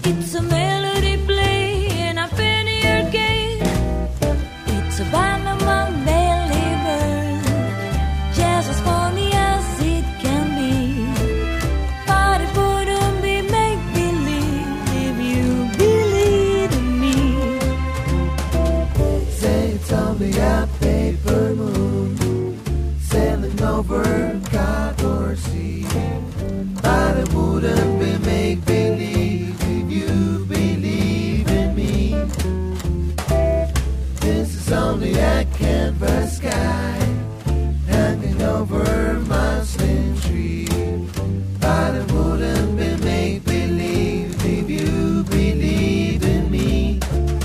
It's a melody playing up in your gate. It's a band among believers, just as funny as it can be. But it wouldn't be make-believe if you believe in me. Say it's only a paper moon sailing over Cawthorne Sea. But it wouldn't be make-believe if you believe in me. This is only a canvas sky hanging over a muslin tree. But it wouldn't be make-believe if you believe in me.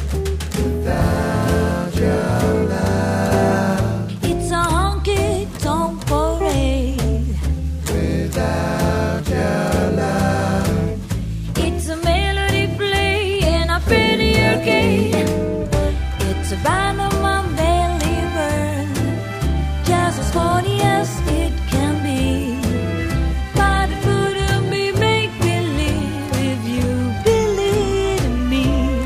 Without your love, It's a honky-tonk parade. without your love, It's a melody playing up in your gate. It's a band of unbelievers, just as funny as it can be. But it wouldn't be make-believe if you believe in me.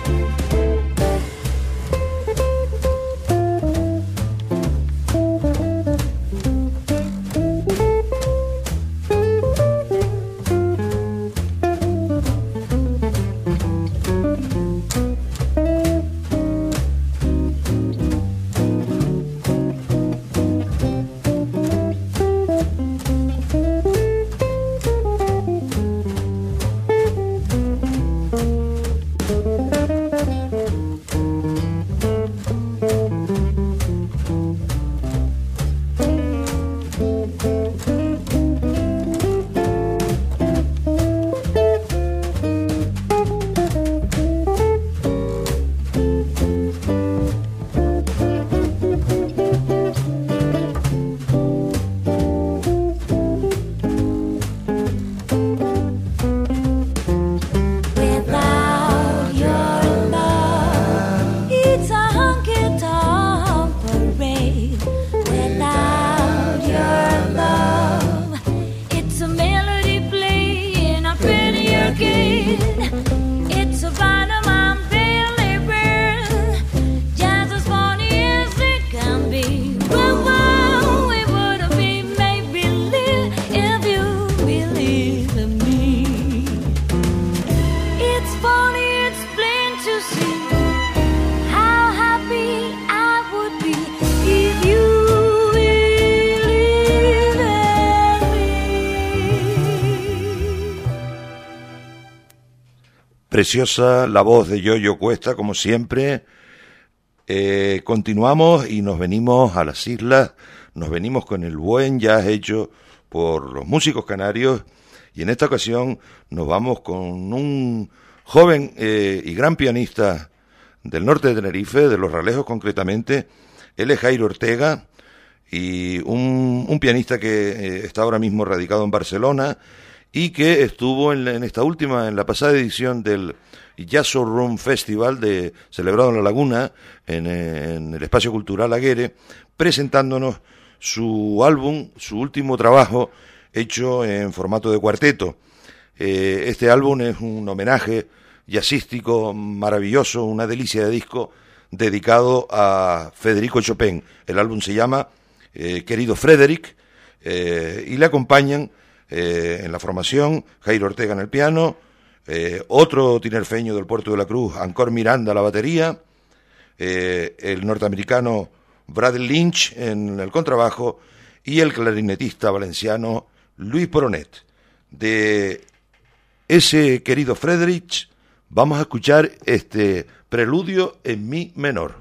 Without your love, it's a honky-tonk parade. Without your love, it's a melody playing up in your gate. It's a band of unbelievers, just as funny as it can be. Well, it wouldn't be make-believe if you believe in me. It's funny, it's plain to see how happy I would be if you believe in me. Preciosa la voz de Yoyo Cuesta, como siempre. Continuamos y nos venimos a las islas, nos venimos con el buen jazz hecho por los músicos canarios, y en esta ocasión nos vamos con un joven y gran pianista del norte de Tenerife, de Los Ralejos concretamente. Él es Jairo Ortega, y un pianista que está ahora mismo radicado en Barcelona y que estuvo en la pasada edición del Jazz Showroom Festival celebrado en La Laguna, en el Espacio Cultural Aguere, presentándonos su álbum, su último trabajo hecho en formato de cuarteto. Este álbum es un homenaje jazzístico maravilloso, una delicia de disco dedicado a Federico Chopin. El álbum se llama Querido Frederick, y le acompañan en la formación Jairo Ortega en el piano, otro tinerfeño del Puerto de la Cruz, Ancor Miranda a la batería, el norteamericano Bradley Lynch en el contrabajo y el clarinetista valenciano Luis Poronet. De ese Querido Frederick vamos a escuchar este preludio en mi menor.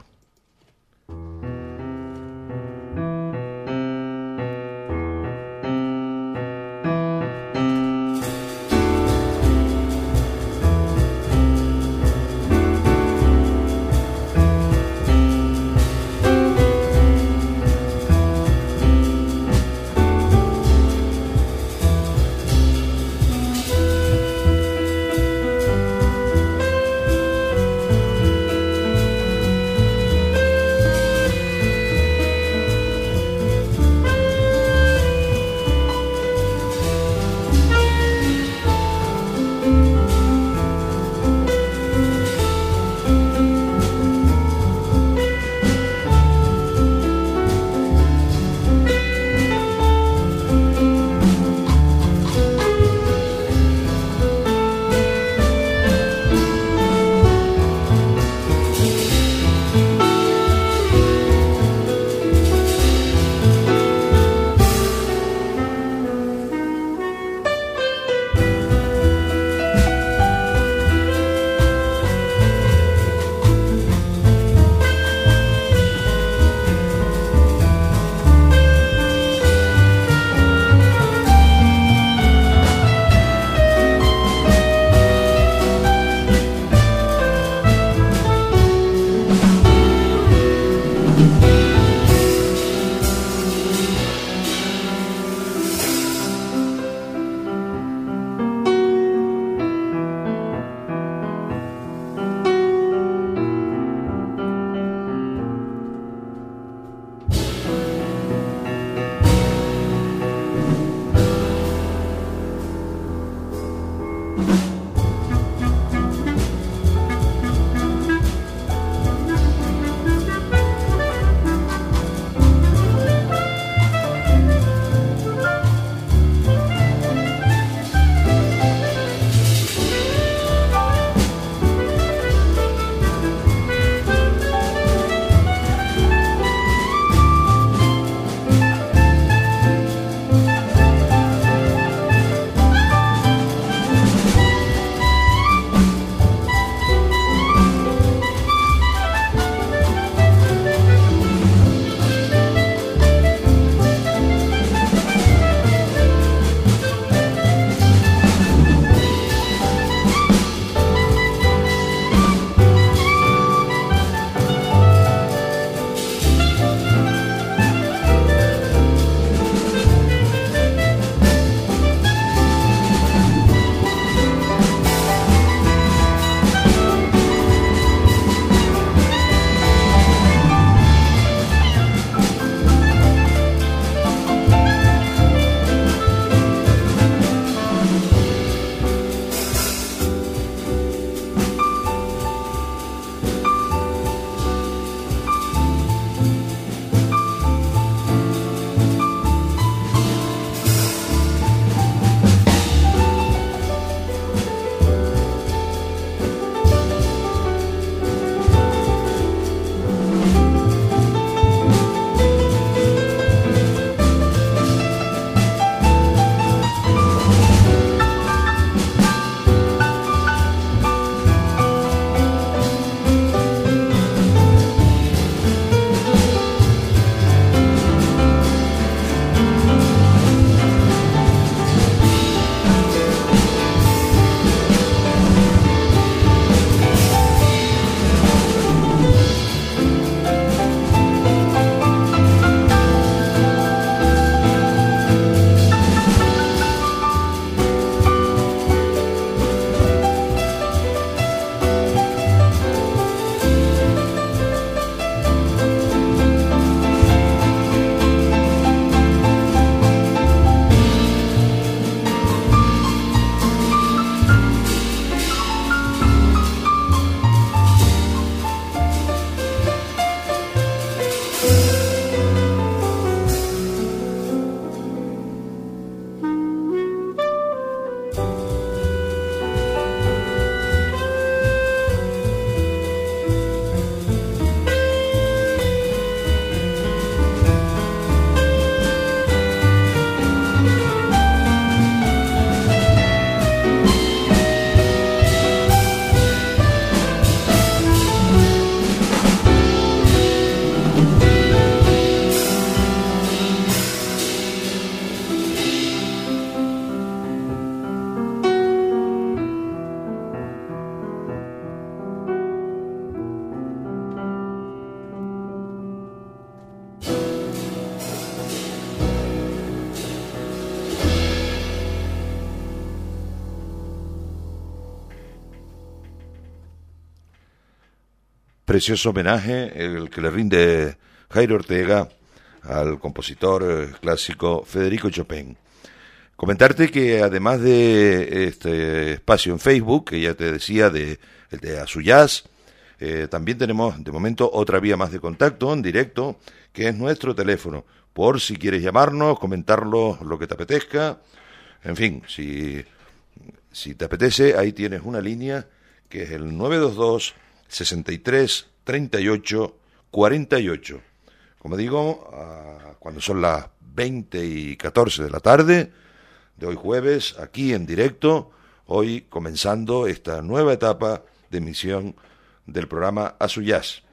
precioso homenaje el que le rinde Jairo Ortega al compositor clásico Federico Chopin. Comentarte que además de este espacio en Facebook, que ya te decía, el de Azuyaz, también tenemos de momento otra vía más de contacto en directo, que es nuestro teléfono, por si quieres llamarnos, comentarlo lo que te apetezca. En fin, si te apetece, ahí tienes una línea que es el 922 63 38 48. Como digo, cuando son las 20:14 de la tarde de hoy jueves, aquí en directo, hoy comenzando esta nueva etapa de emisión del programa Azuyaz.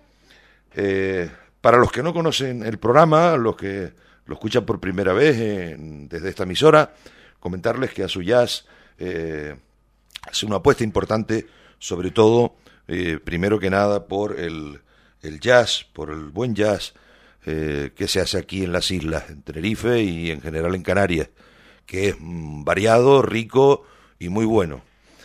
Para los que no conocen el programa, los que lo escuchan por primera vez desde esta emisora, comentarles que Azuyaz hace una apuesta importante, sobre todo, primero que nada, por el jazz, por el buen jazz que se hace aquí en las islas, en Tenerife y en general en Canarias, que es variado, rico y muy bueno.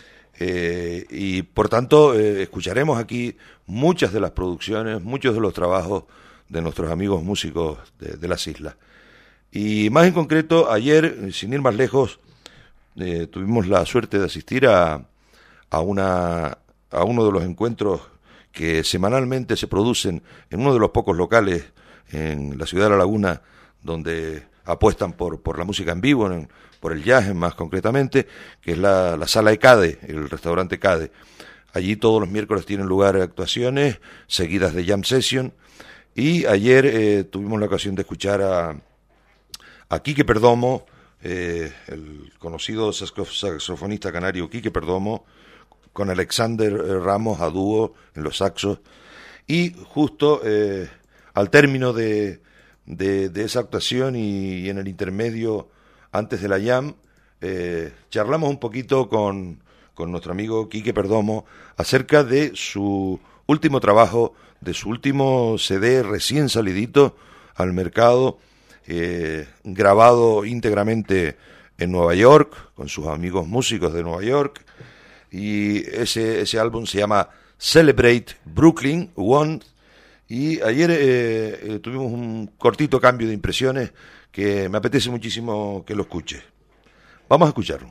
Y por tanto escucharemos aquí muchas de las producciones, muchos de los trabajos de nuestros amigos músicos de las islas. Y más en concreto, ayer, sin ir más lejos, tuvimos la suerte de asistir a uno de los encuentros que semanalmente se producen en uno de los pocos locales en la ciudad de La Laguna donde apuestan por la música en vivo, por el jazz más concretamente, que es la sala ECADE, el restaurante ECADE. Allí todos los miércoles tienen lugar actuaciones seguidas de jam session, y ayer tuvimos la ocasión de escuchar a Quique Perdomo, el conocido saxofonista canario Quique Perdomo, con Alexander Ramos a dúo en los saxos, y justo al término de esa actuación y en el intermedio antes de la jam, charlamos un poquito con nuestro amigo Quique Perdomo acerca de su último trabajo, de su último CD recién salidito al mercado, grabado íntegramente en Nueva York, con sus amigos músicos de Nueva York, y ese álbum se llama Celebrate Brooklyn One. Y ayer tuvimos un cortito cambio de impresiones que me apetece muchísimo que lo escuches. Vamos a escucharlo.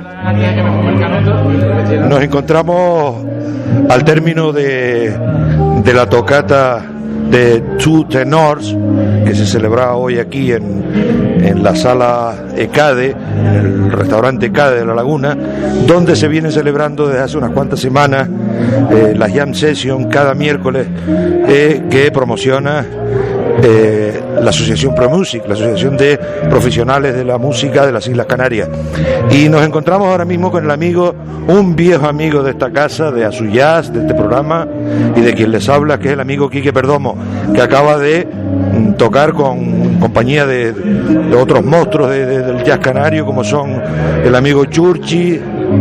Nos encontramos al término de la tocata de Two Tenors que se celebra hoy aquí en la sala ECADE, en el restaurante ECADE de La Laguna, donde se viene celebrando desde hace unas cuantas semanas la jam session cada miércoles que promociona la Asociación ProMusic, la Asociación de Profesionales de la Música de las Islas Canarias. Y nos encontramos ahora mismo con el amigo, un viejo amigo de esta casa, de Azuyaz, de este programa, y de quien les habla, que es el amigo Quique Perdomo, que acaba de tocar con compañía de otros monstruos del jazz canario, como son el amigo Churchi,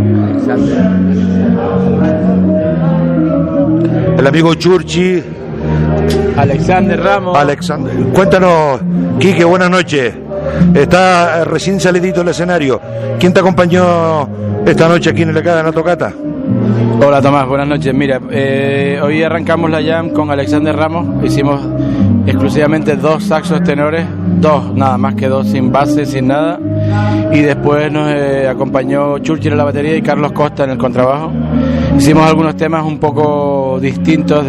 Alexander Ramos. Cuéntanos, Quique, buenas noches. Está recién salidito del escenario. ¿Quién te acompañó esta noche aquí en el ECADE en la tocata? Hola Tomás, buenas noches. Mira, hoy arrancamos la jam con Alexander Ramos. Hicimos exclusivamente 2 saxos tenores, 2, nada más que 2, sin base, sin nada. Y después nos acompañó Churchill en la batería y Carlos Costa en el contrabajo. Hicimos algunos temas un poco distintos,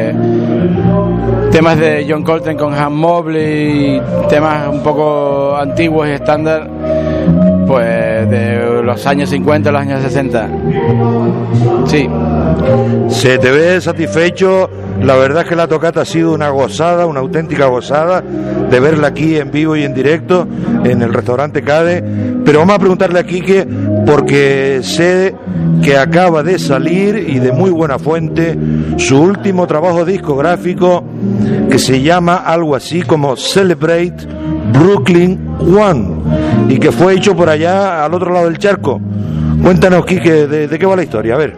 temas de John Coltrane con Ham Mobley, temas un poco antiguos y estándar, pues de los años 50 a los años 60. Sí. ¿Se te ve satisfecho? La verdad es que la tocata ha sido una gozada, una auténtica gozada de verla aquí en vivo y en directo en el restaurante CADE. Pero vamos a preguntarle a Quique, porque sé que acaba de salir, y de muy buena fuente, su último trabajo discográfico, que se llama algo así como Celebrate Brooklyn One, y que fue hecho por allá al otro lado del charco. Cuéntanos, Quique, de qué va la historia, a ver.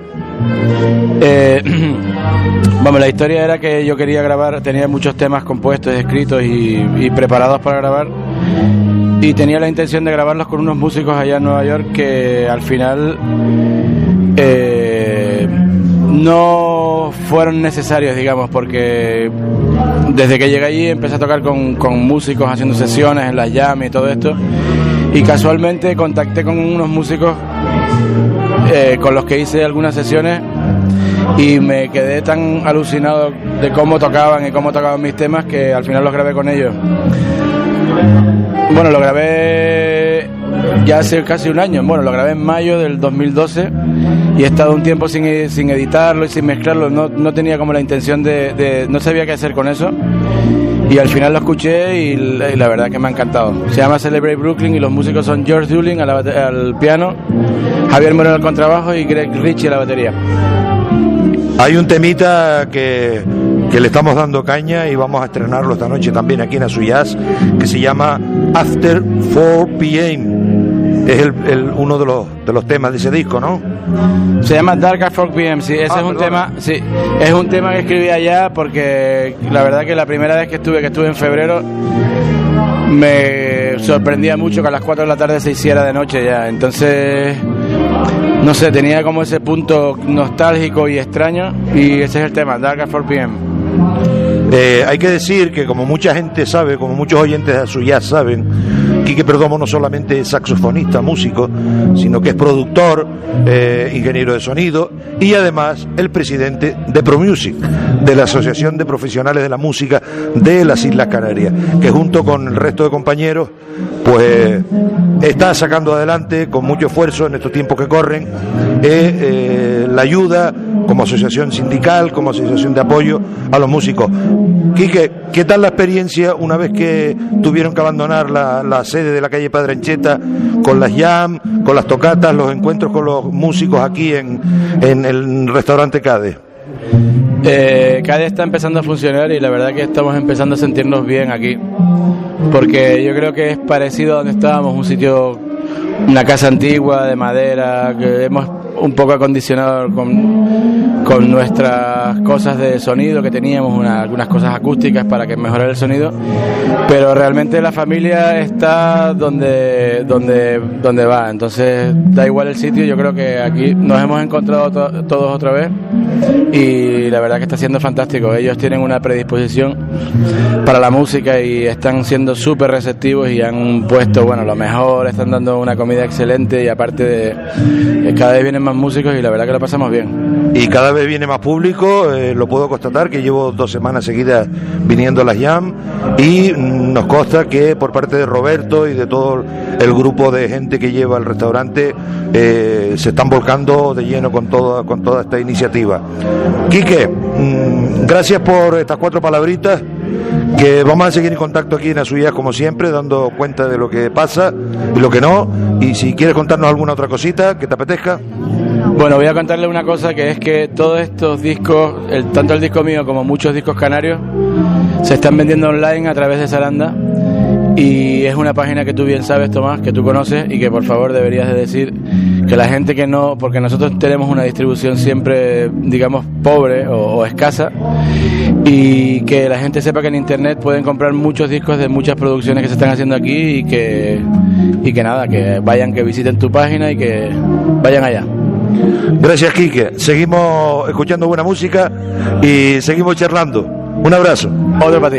Vamos, la historia era que yo quería grabar, tenía muchos temas compuestos, escritos y preparados para grabar, y tenía la intención de grabarlos con unos músicos allá en Nueva York que al final no fueron necesarios, digamos, porque desde que llegué allí empecé a tocar con músicos haciendo sesiones en las jam y todo esto, y casualmente contacté con unos músicos con los que hice algunas sesiones y me quedé tan alucinado de cómo tocaban y cómo tocaban mis temas que al final los grabé con ellos. Bueno, lo grabé ya hace casi un año. Bueno, lo grabé en mayo del 2012 y he estado un tiempo sin editarlo y sin mezclarlo. No tenía como la intención no sabía qué hacer con eso, y al final lo escuché y la verdad que me ha encantado. Se llama Celebrate Brooklyn y los músicos son George Dulin al piano, Javier Moreno al contrabajo y Greg Ritchie a la batería. Hay un temita que le estamos dando caña y vamos a estrenarlo esta noche también aquí en Azuyaz, que se llama After 4 p.m. Es uno de los temas de ese disco, ¿no? Se llama Dark at 4 p.m. Sí, ese es un tema, sí, es un tema que escribí allá porque la verdad que la primera vez que estuve en febrero, me sorprendía mucho que a las 4 de la tarde se hiciera de noche ya. Entonces, no sé, tenía como ese punto nostálgico y extraño, y ese es el tema, Dark at 4 p.m. Hay que decir que, como mucha gente sabe, como muchos oyentes de Azuyaz saben, Quique Perdomo no solamente es saxofonista, músico, sino que es productor, ingeniero de sonido y además el presidente de ProMusic, de la Asociación de Profesionales de la Música de las Islas Canarias, que junto con el resto de compañeros pues está sacando adelante con mucho esfuerzo en estos tiempos que corren la ayuda como asociación sindical, como asociación de apoyo a los músicos. Quique, ¿qué tal la experiencia una vez que tuvieron que abandonar la sede de la calle Padre Ancheta, con las jam, con las tocatas, los encuentros con los músicos aquí en el restaurante Cade? Cade está empezando a funcionar y la verdad que estamos empezando a sentirnos bien aquí, porque yo creo que es parecido a donde estábamos, un sitio, una casa antigua de madera que hemos un poco acondicionado con nuestras cosas de sonido que teníamos, algunas cosas acústicas para que mejorara el sonido, pero realmente la familia está donde va, entonces da igual el sitio. Yo creo que aquí nos hemos encontrado todos otra vez y la verdad que está siendo fantástico. Ellos tienen una predisposición para la música y están siendo súper receptivos y han puesto, bueno, lo mejor, están dando una comida excelente y aparte cada vez vienen más músicos y la verdad que lo pasamos bien. Y cada vez viene más público, lo puedo constatar, que llevo 2 semanas seguidas viniendo a las jam y nos consta que por parte de Roberto y de todo el grupo de gente que lleva el restaurante se están volcando de lleno con toda esta iniciativa. Quique, gracias por estas 4 palabritas, que vamos a seguir en contacto aquí en Azuyaz como siempre, dando cuenta de lo que pasa y lo que no, y si quieres contarnos alguna otra cosita que te apetezca. Bueno, voy a contarle una cosa, que es que todos estos discos, tanto el disco mío como muchos discos canarios, se están vendiendo online a través de Saranda, y es una página que tú bien sabes, Tomás, que tú conoces, y que por favor deberías de decir que la gente que no, porque nosotros tenemos una distribución siempre, digamos, pobre o escasa, y que la gente sepa que en internet pueden comprar muchos discos de muchas producciones que se están haciendo aquí, y que nada, que vayan, que visiten tu página y que vayan allá. Gracias, Quique. Seguimos escuchando buena música y seguimos charlando. Un abrazo. Otro para ti.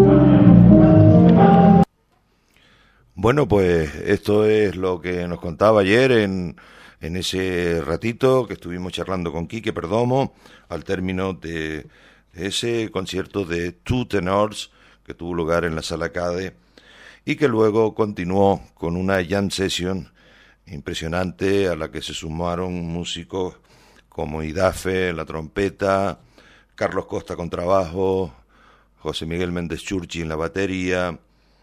Bueno, pues esto es lo que nos contaba ayer en ese ratito que estuvimos charlando con Quique Perdomo al término de ese concierto de Two Tenors que tuvo lugar en la Sala Cade y que luego continuó con una jam session impresionante a la que se sumaron músicos como Idafe en la trompeta, Carlos Costa con trabajo, José Miguel Méndez Churchi en la batería,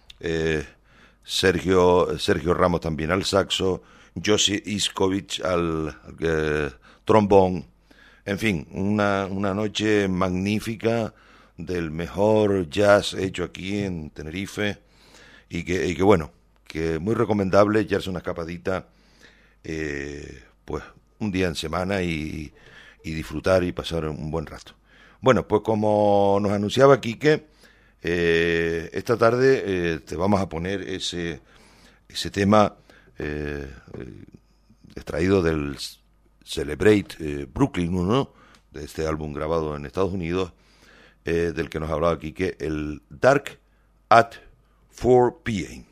Sergio Ramos también al saxo, Josi Iskovic al trombón. En fin, una noche magnífica del mejor jazz hecho aquí en Tenerife y que bueno, que muy recomendable echarse una escapadita pues un día en semana y disfrutar y pasar un buen rato. Bueno, pues como nos anunciaba Quique, esta tarde te vamos a poner ese tema extraído del Celebrate Brooklyn, ¿no? de este álbum grabado en Estados Unidos, del que nos hablaba Quique, el Dark at 4 p.m.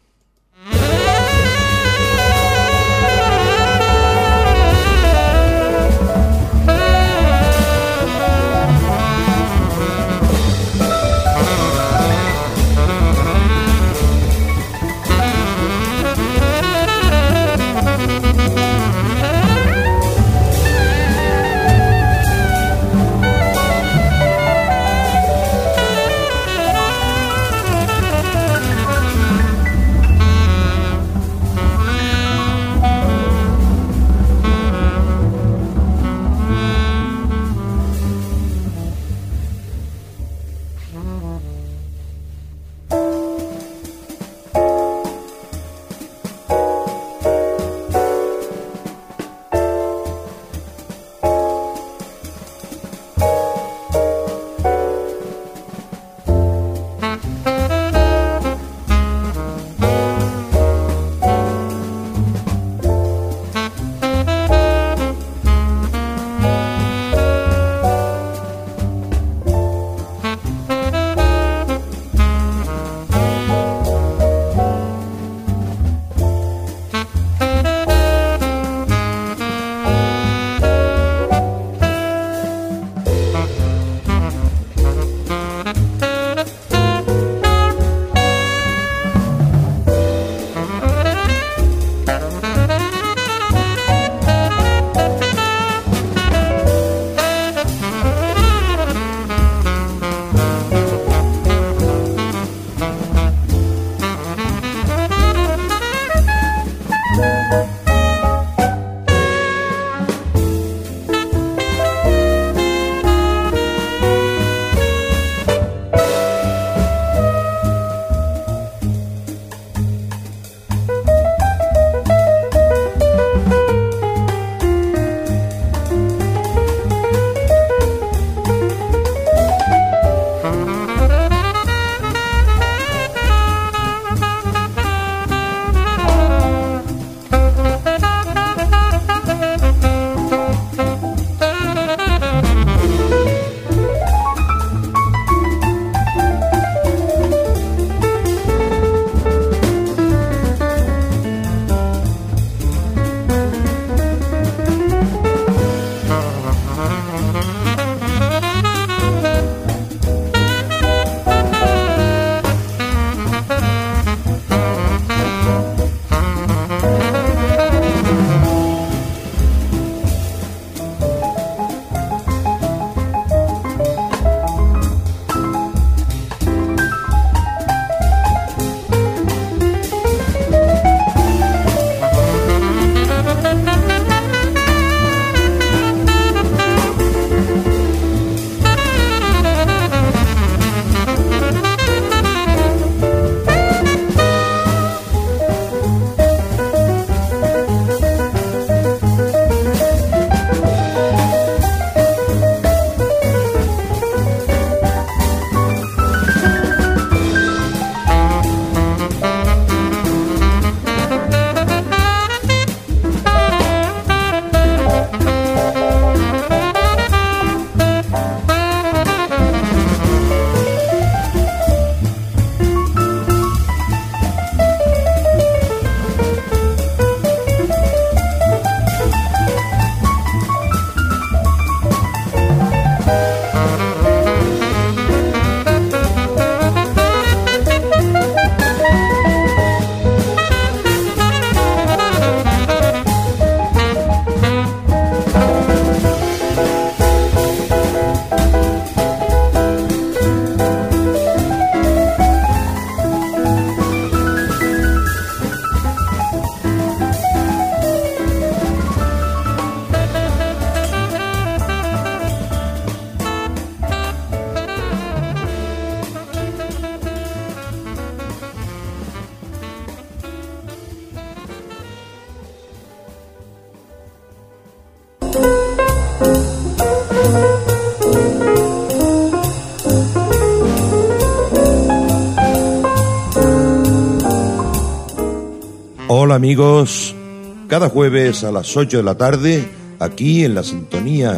Hola amigos, cada jueves a las 8 de la tarde, aquí en la sintonía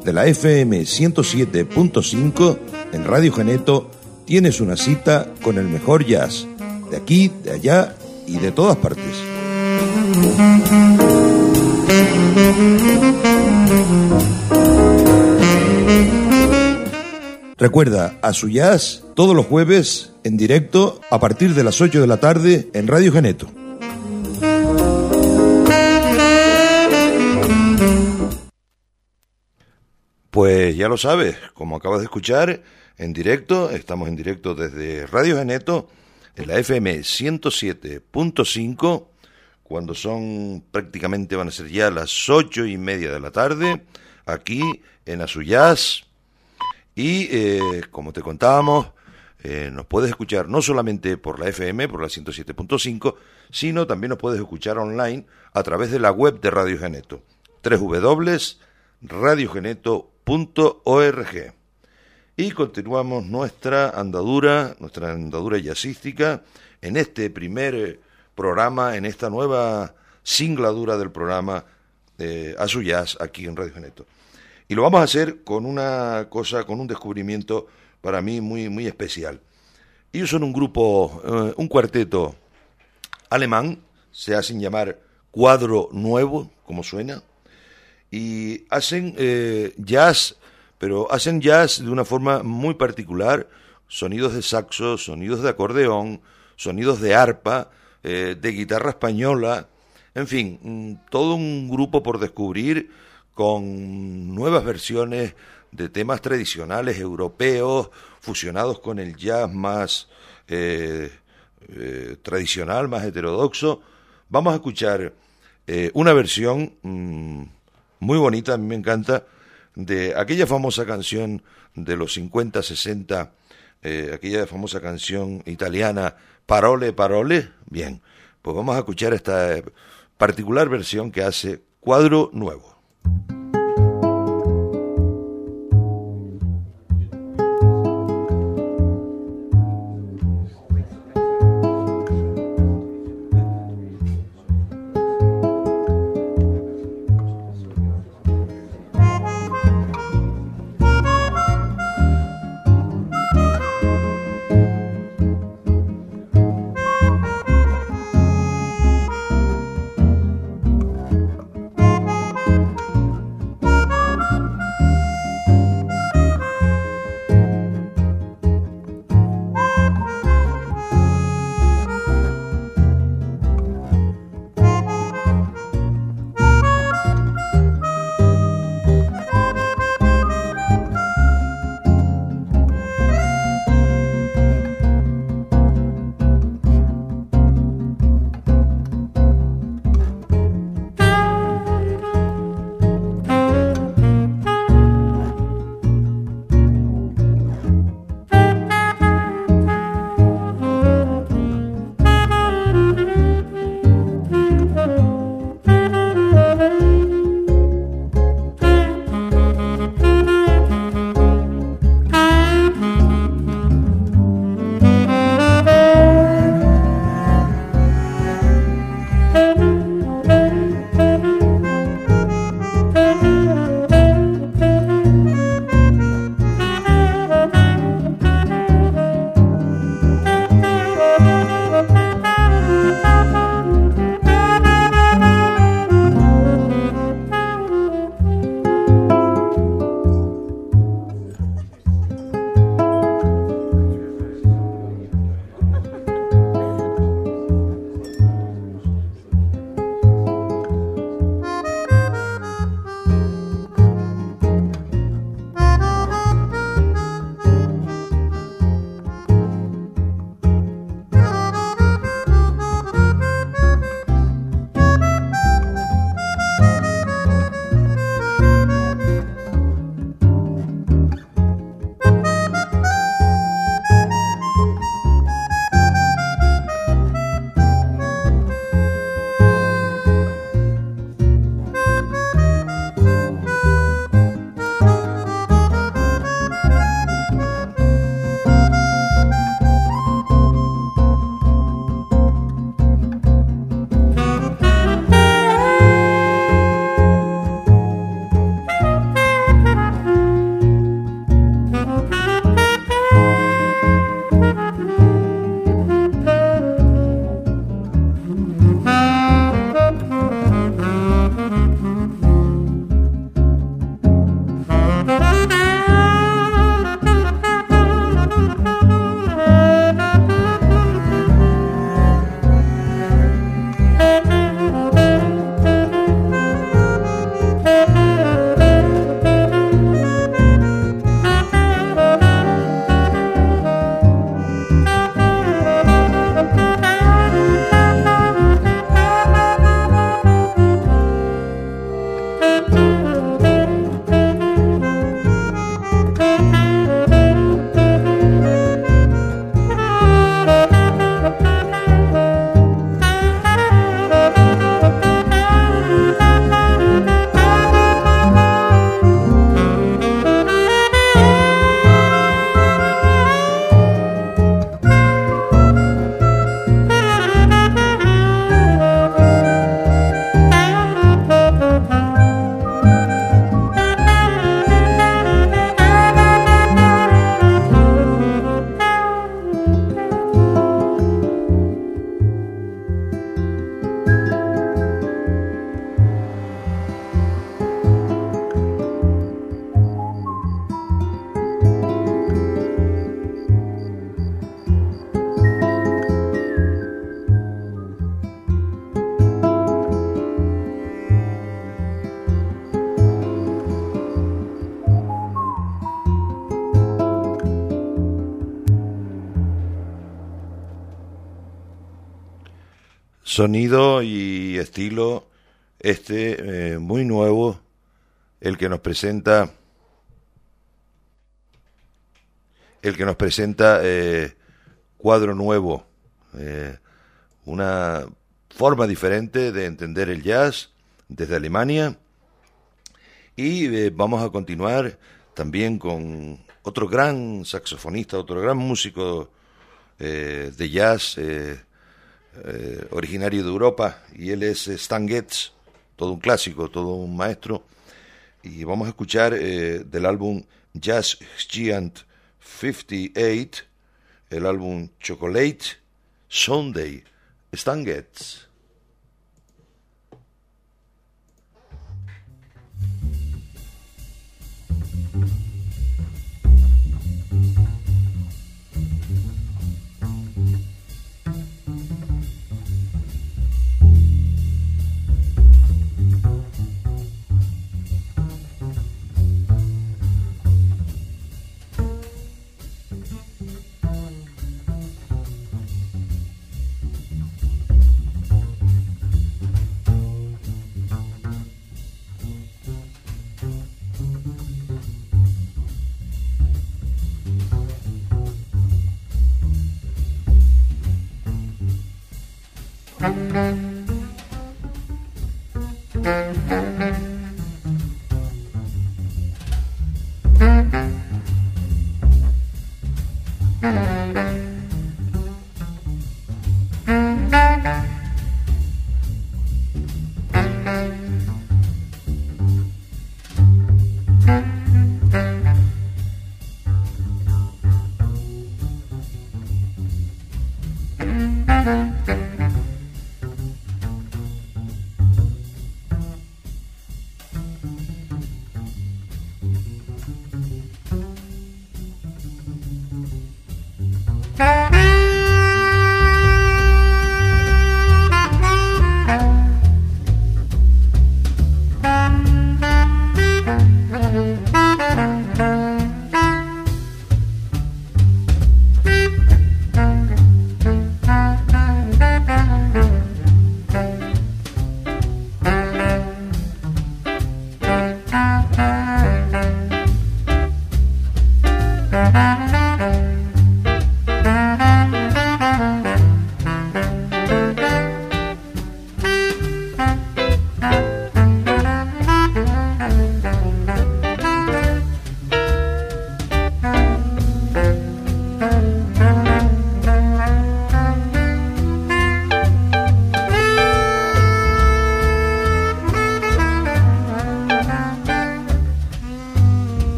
de la FM 107.5 en Radio Geneto tienes una cita con el mejor jazz, de aquí, de allá y de todas partes. Recuerda, a su jazz todos los jueves en directo a partir de las 8 de la tarde en Radio Geneto. Pues ya lo sabes, como acabas de escuchar, en directo, estamos en directo desde Radio Geneto, en la FM 107.5, cuando son prácticamente, van a ser ya las 8:30 de la tarde, aquí en Asuyaz. Y como te contábamos, nos puedes escuchar no solamente por la FM, por la 107.5, sino también nos puedes escuchar online a través de la web de Radio Geneto, www.radiogeneto.org. Y continuamos nuestra andadura jazzística en este primer programa, en esta nueva singladura del programa Asuyaz aquí en Radio Geneto. Y lo vamos a hacer con una cosa, con un descubrimiento para mí muy, muy especial. Ellos son un grupo, un cuarteto alemán, se hacen llamar Cuadro Nuevo, como suena, y hacen jazz, pero hacen jazz de una forma muy particular, sonidos de saxo, sonidos de acordeón, sonidos de arpa, de guitarra española, en fin, todo un grupo por descubrir, con nuevas versiones de temas tradicionales europeos, fusionados con el jazz más tradicional, más heterodoxo. Vamos a escuchar una versión muy bonita, a mí me encanta, de aquella famosa canción de los 50, 60, aquella famosa canción italiana, Parole, Parole. Bien, pues vamos a escuchar esta particular versión que hace Cuadro Nuevo. Sonido y estilo muy nuevo, el que nos presenta Cuadro Nuevo, una forma diferente de entender el jazz desde Alemania. Y vamos a continuar también con otro gran saxofonista, otro gran músico de jazz originario de Europa, y él es Stan Getz, todo un clásico, todo un maestro. Y vamos a escuchar del álbum Jazz Giant 58, el álbum Chocolate Sunday, Stan Getz.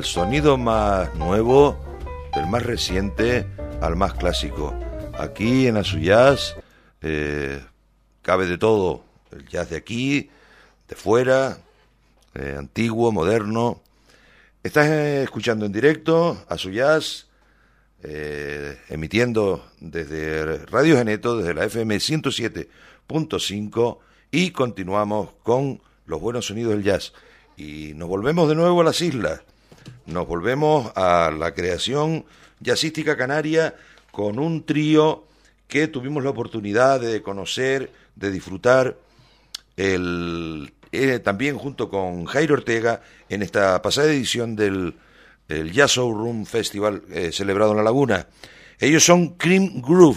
del sonido más nuevo, del más reciente al más clásico. Aquí en Azuyaz cabe de todo, el jazz de aquí, de fuera, antiguo, moderno. Estás escuchando en directo Azuyaz, emitiendo desde Radio Geneto, desde la FM 107.5, y continuamos con los buenos sonidos del jazz. Y nos volvemos de nuevo a las islas, nos volvemos a la creación jazzística canaria con un trío que tuvimos la oportunidad de conocer, de disfrutar, también junto con Jairo Ortega en esta pasada edición del Jazz Showroom Festival celebrado en La Laguna. Ellos son Cream Groove.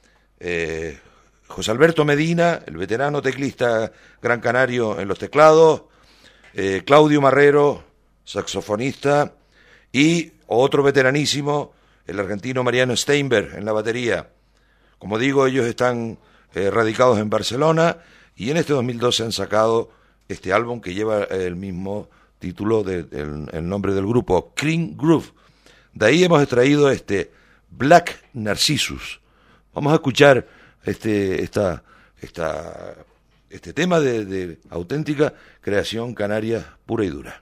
José Alberto Medina, el veterano teclista gran canario en los teclados, Claudio Marrero, saxofonista, y otro veteranísimo, el argentino Mariano Steinberg, en la batería. Como digo, ellos están radicados en Barcelona y en este 2012 han sacado este álbum que lleva el mismo título el nombre del grupo, Cream Groove. De ahí hemos extraído este Black Narcissus. Vamos a escuchar este tema de auténtica creación canaria pura y dura.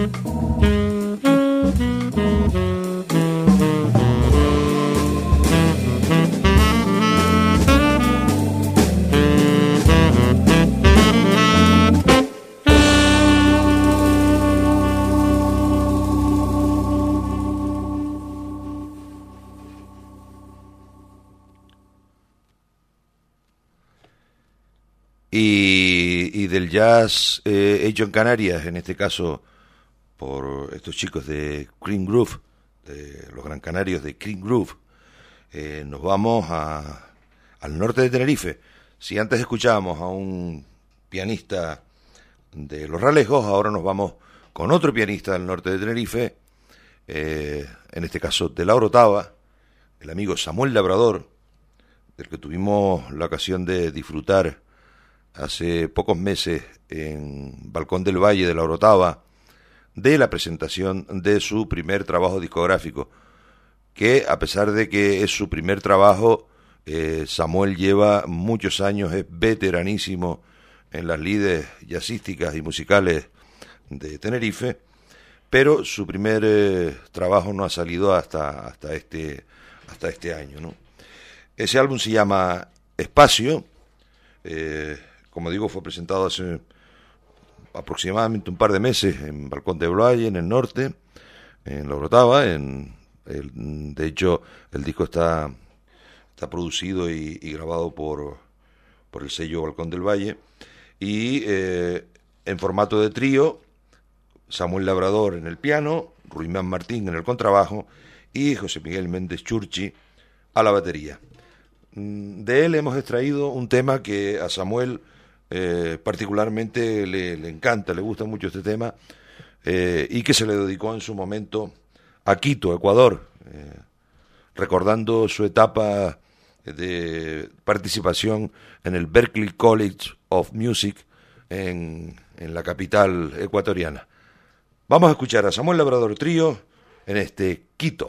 Y del jazz hecho en Canarias, en este caso por estos chicos de Cream Groove, de los Gran Canarios de Cream Groove, nos vamos al norte de Tenerife. Si antes escuchábamos a un pianista de Los Ralejos, ahora nos vamos con otro pianista del norte de Tenerife, en este caso de la Orotava, el amigo Samuel Labrador, del que tuvimos la ocasión de disfrutar hace pocos meses en Balcón del Valle de la Orotava, de la presentación de su primer trabajo discográfico, que a pesar de que es su primer trabajo, Samuel lleva muchos años, es veteranísimo en las lides jazzísticas y musicales de Tenerife, pero su primer trabajo no ha salido hasta este año, ¿no? Ese álbum se llama Espacio. Como digo, fue presentado hace aproximadamente un par de meses en Balcón del Valle, en el norte, en la Orotava. De hecho, el disco está producido y grabado por el sello Balcón del Valle. Y en formato de trío, Samuel Labrador en el piano, Ruimán Martín en el contrabajo y José Miguel Méndez Churchi a la batería. De él hemos extraído un tema que a Samuel particularmente le encanta, le gusta mucho este tema, y que se le dedicó en su momento a Quito, Ecuador, recordando su etapa de participación en el Berklee College of Music en la capital ecuatoriana. Vamos a escuchar a Samuel Labrador Trío en este Quito.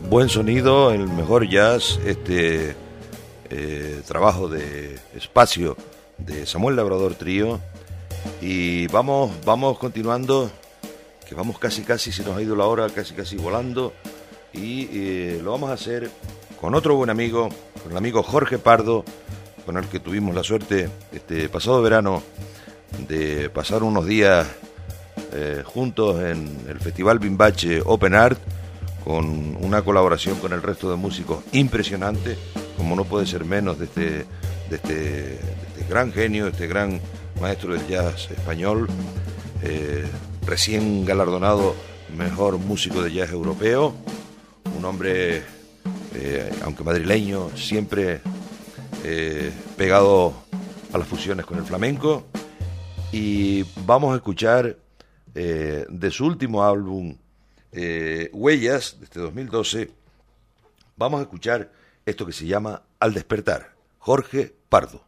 buen sonido, el mejor jazz, trabajo de Espacio de Samuel Labrador Trío. Y vamos continuando, que vamos casi, se nos ha ido la hora, casi volando. Y lo vamos a hacer con otro buen amigo, con el amigo Jorge Pardo, con el que tuvimos la suerte este pasado verano de pasar unos días juntos en el Festival Bimbache Open Art, con una colaboración con el resto de músicos impresionante, como no puede ser menos de este gran genio, este gran maestro del jazz español, recién galardonado mejor músico de jazz europeo, un hombre, aunque madrileño, siempre pegado a las fusiones con el flamenco. Y vamos a escuchar de su último álbum, Huellas, de este 2012, vamos a escuchar esto que se llama Al despertar, Jorge Pardo.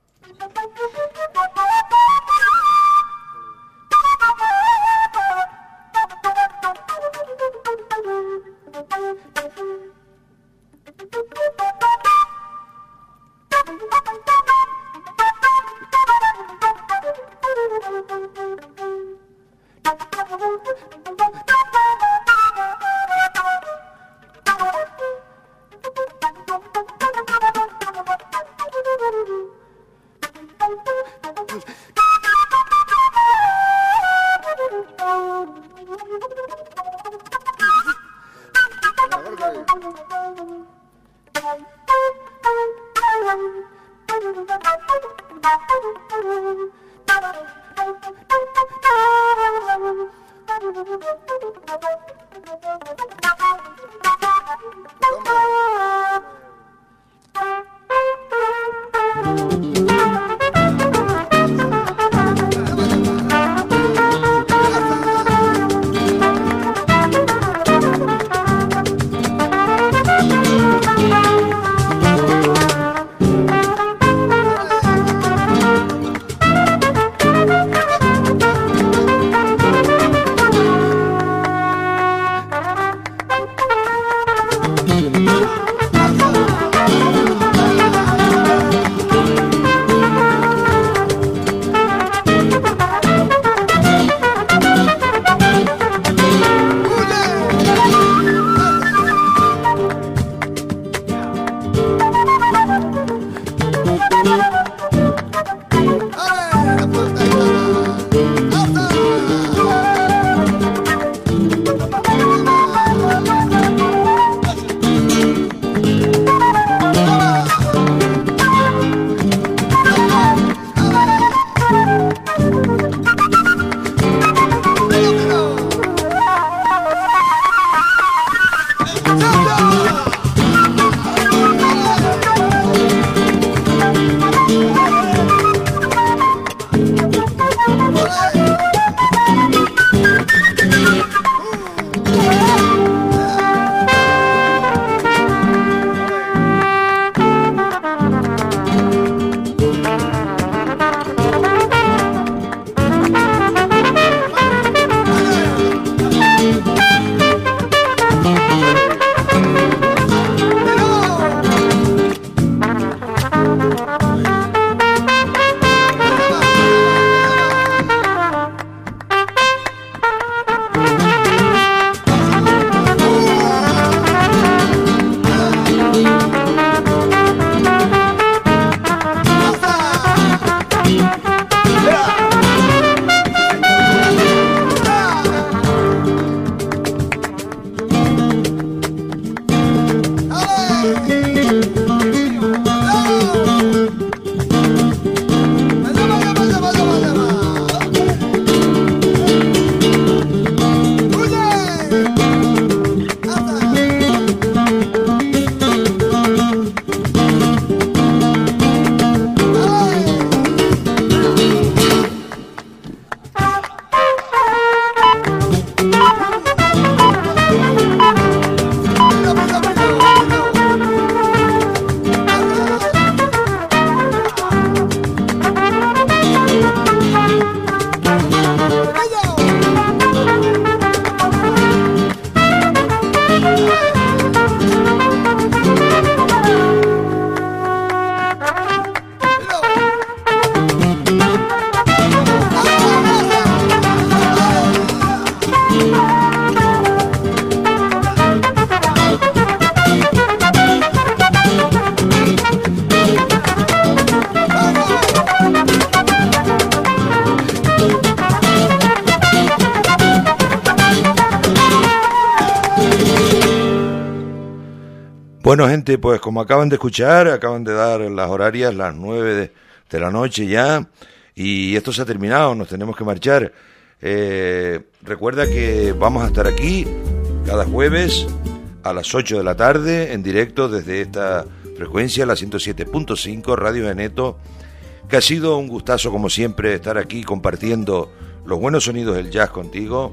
Bueno, gente, pues como acaban de escuchar, acaban de dar las horarias, las 9 de la noche ya, y esto se ha terminado, nos tenemos que marchar. Recuerda que vamos a estar aquí cada jueves a las 8 de la tarde, en directo desde esta frecuencia, la 107.5, Radio Geneto, que ha sido un gustazo, como siempre, estar aquí compartiendo los buenos sonidos del jazz contigo.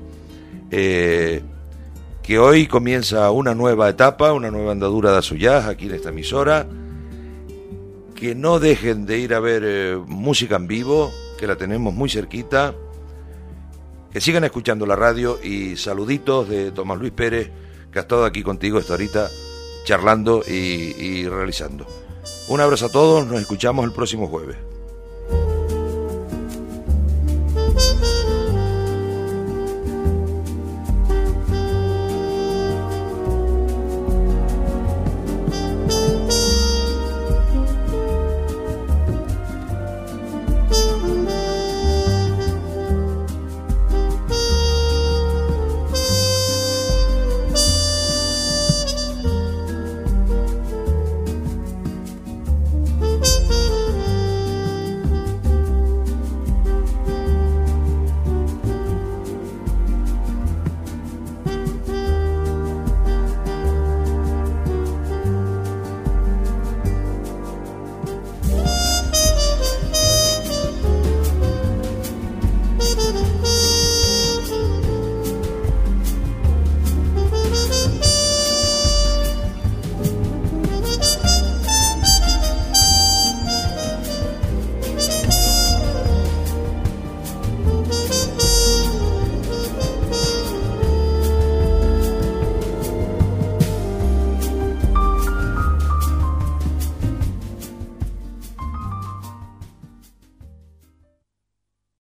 Que hoy comienza una nueva etapa, una nueva andadura de su jazz aquí en esta emisora. Que no dejen de ir a ver música en vivo, que la tenemos muy cerquita. Que sigan escuchando la radio, y saluditos de Tomás Luis Pérez, que ha estado aquí contigo esta horita charlando y realizando. Un abrazo a todos, nos escuchamos el próximo jueves.